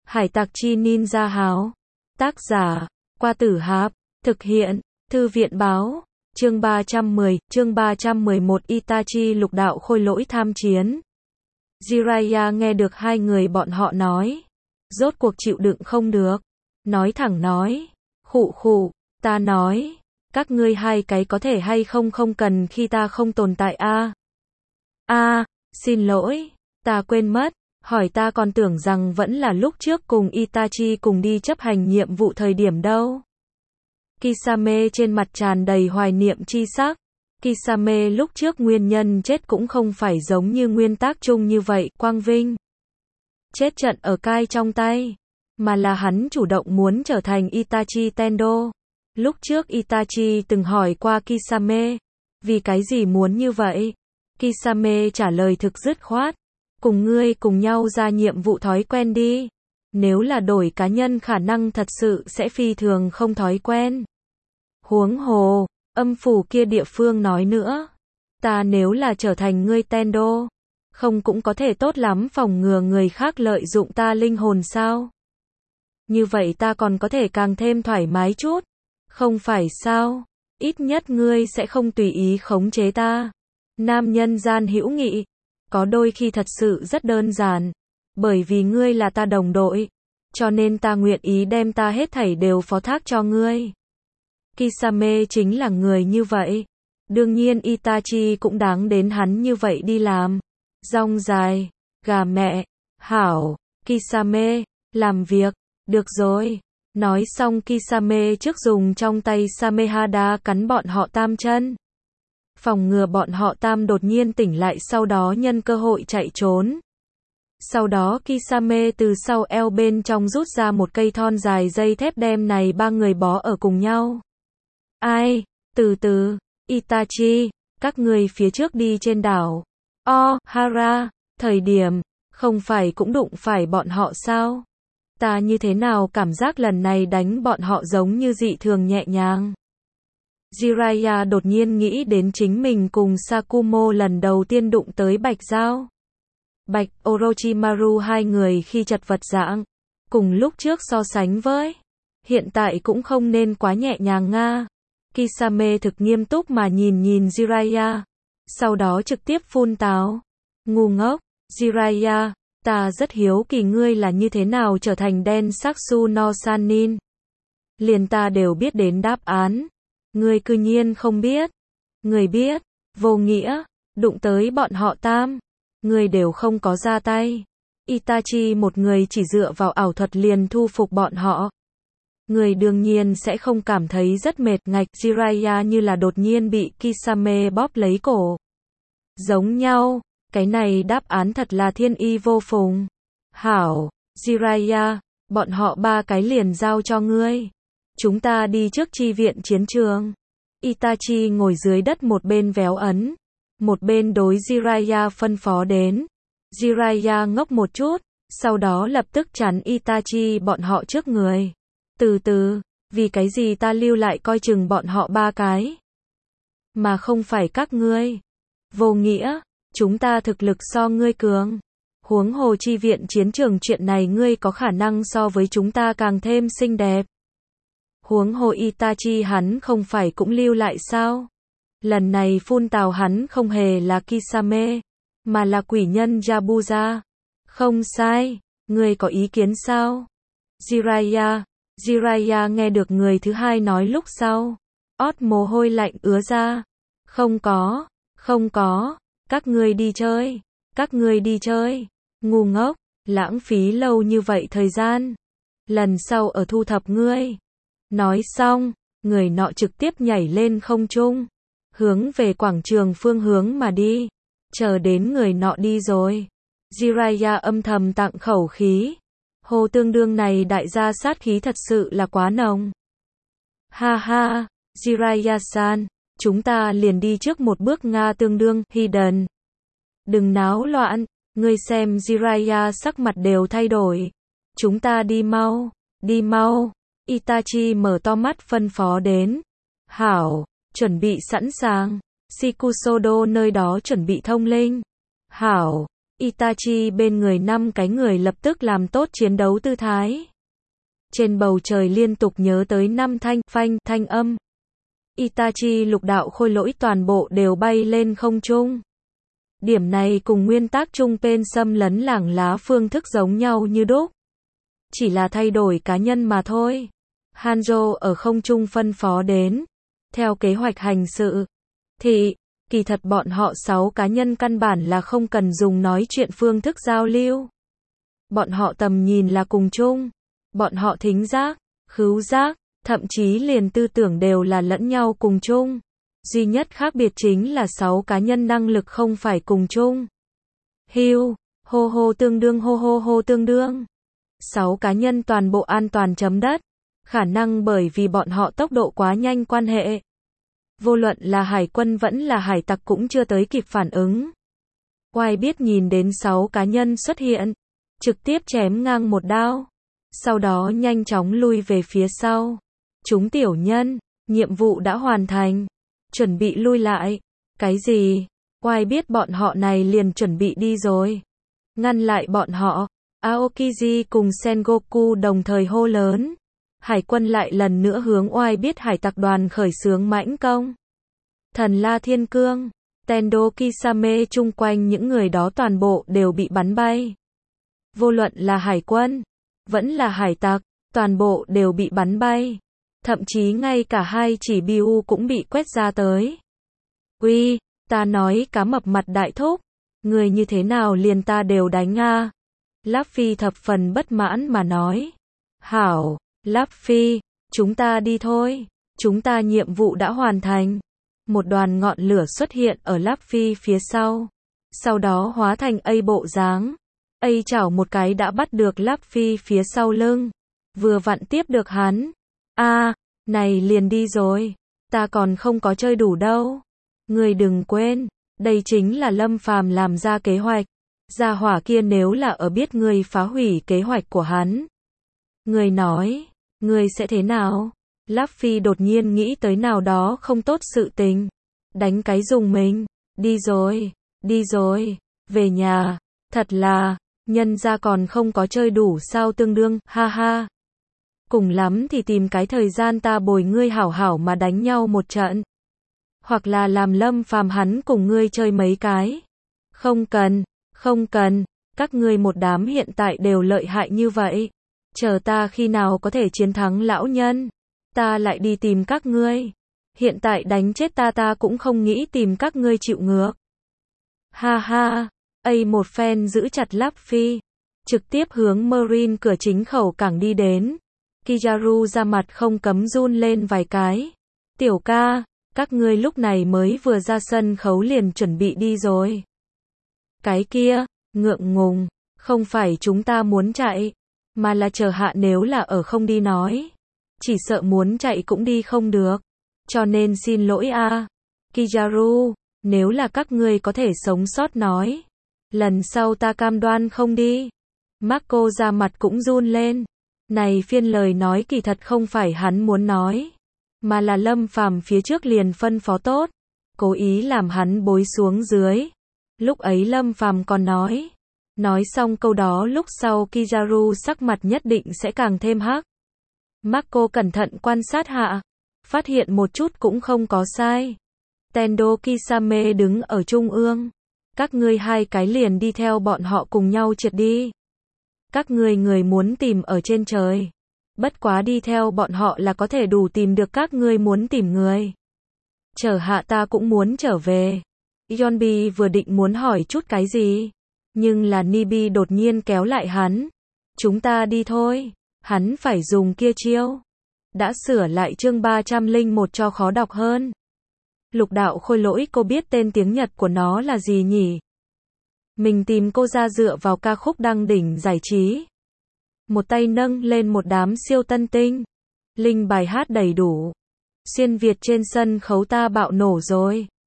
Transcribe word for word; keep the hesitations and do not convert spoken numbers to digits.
Hải tặc chi ninja háo. Tác giả, Qua Tử Hạp. Thực hiện, Thư viện báo. Chương ba trăm mười, chương ba trăm mười một Itachi lục đạo khôi lỗi tham chiến. Jiraiya nghe được hai người bọn họ nói. Rốt cuộc chịu đựng không được. Nói thẳng nói. Khụ khụ, ta nói. Các ngươi hai cái có thể hay không không cần khi ta không tồn tại a. A, xin lỗi, ta quên mất. Hỏi ta còn tưởng rằng vẫn là lúc trước cùng Itachi cùng đi chấp hành nhiệm vụ thời điểm đâu. Kisame trên mặt tràn đầy hoài niệm chi sắc. Kisame lúc trước nguyên nhân chết cũng không phải giống như nguyên tác chung như vậy, quang vinh. Chết trận ở cai trong tay. Mà là hắn chủ động muốn trở thành Itachi Tendo. Lúc trước Itachi từng hỏi qua Kisame. Vì cái gì muốn như vậy? Kisame trả lời thực dứt khoát. Cùng ngươi cùng nhau ra nhiệm vụ thói quen đi. Nếu là đổi cá nhân khả năng thật sự sẽ phi thường không thói quen. Huống hồ, âm phủ kia địa phương nói nữa. Ta nếu là trở thành ngươi Tendo, không cũng có thể tốt lắm phòng ngừa người khác lợi dụng ta linh hồn sao? Như vậy ta còn có thể càng thêm thoải mái chút. Không phải sao? Ít nhất ngươi sẽ không tùy ý khống chế ta. Nam nhân gian hữu nghị. Có đôi khi thật sự rất đơn giản. Bởi vì ngươi là ta đồng đội. Cho nên ta nguyện ý đem ta hết thảy đều phó thác cho ngươi. Kisame chính là người như vậy. Đương nhiên Itachi cũng đáng đến hắn như vậy đi làm. Rong dài, gà mẹ, hảo, Kisame, làm việc, được rồi. Nói xong Kisame trước dùng trong tay Samehada cắn bọn họ tam chân. Phòng ngừa bọn họ tam đột nhiên tỉnh lại sau đó nhân cơ hội chạy trốn. Sau đó Kisame từ sau eo bên trong rút ra một cây thon dài dây thép đem này ba người bó ở cùng nhau. Ai? Từ từ, Itachi, các người phía trước đi trên đảo. Oh, Hara, thời điểm, không phải cũng đụng phải bọn họ sao? Ta như thế nào cảm giác lần này đánh bọn họ giống như dị thường nhẹ nhàng. Jiraiya đột nhiên nghĩ đến chính mình cùng Sakumo lần đầu tiên đụng tới Bạch Giao. Bạch Orochimaru hai người khi chật vật dạng. Cùng lúc trước so sánh với. Hiện tại cũng không nên quá nhẹ nhàng nga. Kisame thực nghiêm túc mà nhìn nhìn Jiraiya. Sau đó trực tiếp phun táo. Ngu ngốc, Jiraiya, ta rất hiếu kỳ ngươi là như thế nào trở thành Densatsu no Sannin. Liền ta đều biết đến đáp án. Ngươi cư nhiên không biết. Ngươi biết, vô nghĩa, đụng tới bọn họ tam. Ngươi đều không có ra tay. Itachi một người chỉ dựa vào ảo thuật liền thu phục bọn họ. Ngươi đương nhiên sẽ không cảm thấy rất mệt ngạch. Jiraiya như là đột nhiên bị Kisame bóp lấy cổ. Giống nhau, cái này đáp án thật là thiên y vô phùng. Hảo, Jiraiya, bọn họ ba cái liền giao cho ngươi. Chúng ta đi trước chi viện chiến trường. Itachi ngồi dưới đất một bên véo ấn. Một bên đối Jiraiya phân phó đến. Jiraiya ngốc một chút. Sau đó lập tức chắn Itachi bọn họ trước người. Từ từ, vì cái gì ta lưu lại coi chừng bọn họ ba cái. Mà không phải các ngươi. Vô nghĩa, chúng ta thực lực so ngươi cường. Huống hồ chi viện chiến trường chuyện này ngươi có khả năng so với chúng ta càng thêm xinh đẹp. Huống hồ Itachi hắn không phải cũng lưu lại sao? Lần này phun tào hắn không hề là Kisame, mà là quỷ nhân Yabuza. Không sai, ngươi có ý kiến sao? Jiraiya, Jiraiya nghe được người thứ hai nói lúc sau. Ót mồ hôi lạnh ứa ra. Không có, không có, các ngươi đi chơi, các ngươi đi chơi. Ngu ngốc, lãng phí lâu như vậy thời gian. Lần sau ở thu thập ngươi. Nói xong, người nọ trực tiếp nhảy lên không trung, hướng về quảng trường phương hướng mà đi. Chờ đến người nọ đi rồi, Jiraiya âm thầm tặng khẩu khí. Hồ tương đương này đại gia sát khí thật sự là quá nồng. Ha ha, Jiraiya-san, chúng ta liền đi trước một bước nga tương đương, hidden. Đừng náo loạn, ngươi xem Jiraiya sắc mặt đều thay đổi. Chúng ta đi mau, đi mau. Itachi mở to mắt phân phó đến. Hảo, chuẩn bị sẵn sàng. Shikusodo nơi đó chuẩn bị thông linh. Hảo, Itachi bên người năm cái người lập tức làm tốt chiến đấu tư thái. Trên bầu trời liên tục nhớ tới năm thanh, phanh, thanh âm. Itachi lục đạo khôi lỗi toàn bộ đều bay lên không trung. Điểm này cùng nguyên tắc trung bên xâm lấn lảng lá phương thức giống nhau như đúc. Chỉ là thay đổi cá nhân mà thôi. Hanzo ở không trung phân phó đến. Theo kế hoạch hành sự. Thì, kỳ thật bọn họ sáu cá nhân căn bản là không cần dùng nói chuyện phương thức giao lưu. Bọn họ tầm nhìn là cùng chung. Bọn họ thính giác, khứu giác, thậm chí liền tư tưởng đều là lẫn nhau cùng chung. Duy nhất khác biệt chính là sáu cá nhân năng lực không phải cùng chung. Hưu, hô hô tương đương hô hô hô tương đương. Sáu cá nhân toàn bộ an toàn chấm đất. Khả năng bởi vì bọn họ tốc độ quá nhanh quan hệ. Vô luận là hải quân vẫn là hải tặc cũng chưa tới kịp phản ứng. Oai biết nhìn đến sáu cá nhân xuất hiện. Trực tiếp chém ngang một đao. Sau đó nhanh chóng lui về phía sau. Chúng tiểu nhân, nhiệm vụ đã hoàn thành. Chuẩn bị lui lại. Cái gì? Oai biết bọn họ này liền chuẩn bị đi rồi. Ngăn lại bọn họ. Aokiji cùng Sengoku đồng thời hô lớn. Hải quân lại lần nữa hướng Oai biết hải tặc đoàn khởi xướng mãnh công. Thần La Thiên Cương, Tendo Kisame chung quanh những người đó toàn bộ đều bị bắn bay. Vô luận là hải quân, vẫn là hải tặc, toàn bộ đều bị bắn bay. Thậm chí ngay cả hai chỉ Biu cũng bị quét ra tới. Uy, ta nói cá mập mặt đại thúc, người như thế nào liền ta đều đánh a. Luffy thập phần bất mãn mà nói. Hảo, Luffy, chúng ta đi thôi, chúng ta nhiệm vụ đã hoàn thành. Một đoàn ngọn lửa xuất hiện ở Luffy phía sau. Sau đó hóa thành A bộ dáng. A chảo một cái đã bắt được Luffy phía sau lưng. Vừa vặn tiếp được hắn. A, à, này liền đi rồi. Ta còn không có chơi đủ đâu. Người đừng quên, đây chính là Lâm Phàm làm ra kế hoạch. Gia hỏa kia nếu là ở biết người phá hủy kế hoạch của hắn. Người nói, người sẽ thế nào? Luffy đột nhiên nghĩ tới nào đó không tốt sự tình. Đánh cái dùng mình. Đi rồi, đi rồi, về nhà. Thật là, nhân ra còn không có chơi đủ sao tương đương, ha ha. Cùng lắm thì tìm cái thời gian ta bồi ngươi hảo hảo mà đánh nhau một trận. Hoặc là làm Lâm Phàm hắn cùng ngươi chơi mấy cái. Không cần, không cần, các ngươi một đám hiện tại đều lợi hại như vậy. Chờ ta khi nào có thể chiến thắng lão nhân. Ta lại đi tìm các ngươi. Hiện tại đánh chết ta ta cũng không nghĩ tìm các ngươi chịu ngược. Ha ha, A một phen giữ chặt Luffy. Trực tiếp hướng Marine cửa chính khẩu cảng đi đến. Kizaru ra mặt không cấm run lên vài cái. Tiểu ca, các ngươi lúc này mới vừa ra sân khấu liền chuẩn bị đi rồi. Cái kia, ngượng ngùng, không phải chúng ta muốn chạy, mà là chờ hạ nếu là ở không đi nói. Chỉ sợ muốn chạy cũng đi không được. Cho nên xin lỗi a. À. Kizaru, nếu là các ngươi có thể sống sót nói. Lần sau ta cam đoan không đi. Marco ra mặt cũng run lên. Này phiên lời nói kỳ thật không phải hắn muốn nói. Mà là Lâm Phàm phía trước liền phân phó tốt. Cố ý làm hắn bối xuống dưới. Lúc ấy Lâm Phàm còn nói. Nói xong câu đó lúc sau Kizaru sắc mặt nhất định sẽ càng thêm hắc. Marco cẩn thận quan sát hạ. Phát hiện một chút cũng không có sai. Tendo Kisame đứng ở trung ương. Các ngươi hai cái liền đi theo bọn họ cùng nhau trượt đi. Các ngươi người muốn tìm ở trên trời. Bất quá đi theo bọn họ là có thể đủ tìm được các ngươi muốn tìm người. Chờ hạ ta cũng muốn trở về. Yonbi vừa định muốn hỏi chút cái gì. Nhưng là Nibi đột nhiên kéo lại hắn. Chúng ta đi thôi. Hắn phải dùng kia chiêu. Đã sửa lại chương ba trăm lẻ một cho khó đọc hơn. Lục đạo khôi lỗi, cô biết tên tiếng Nhật của nó là gì nhỉ? Mình tìm cô ra dựa vào ca khúc đăng đỉnh giải trí. Một tay nâng lên một đám siêu tân tinh. Linh bài hát đầy đủ. Xuyên Việt trên sân khấu ta bạo nổ rồi.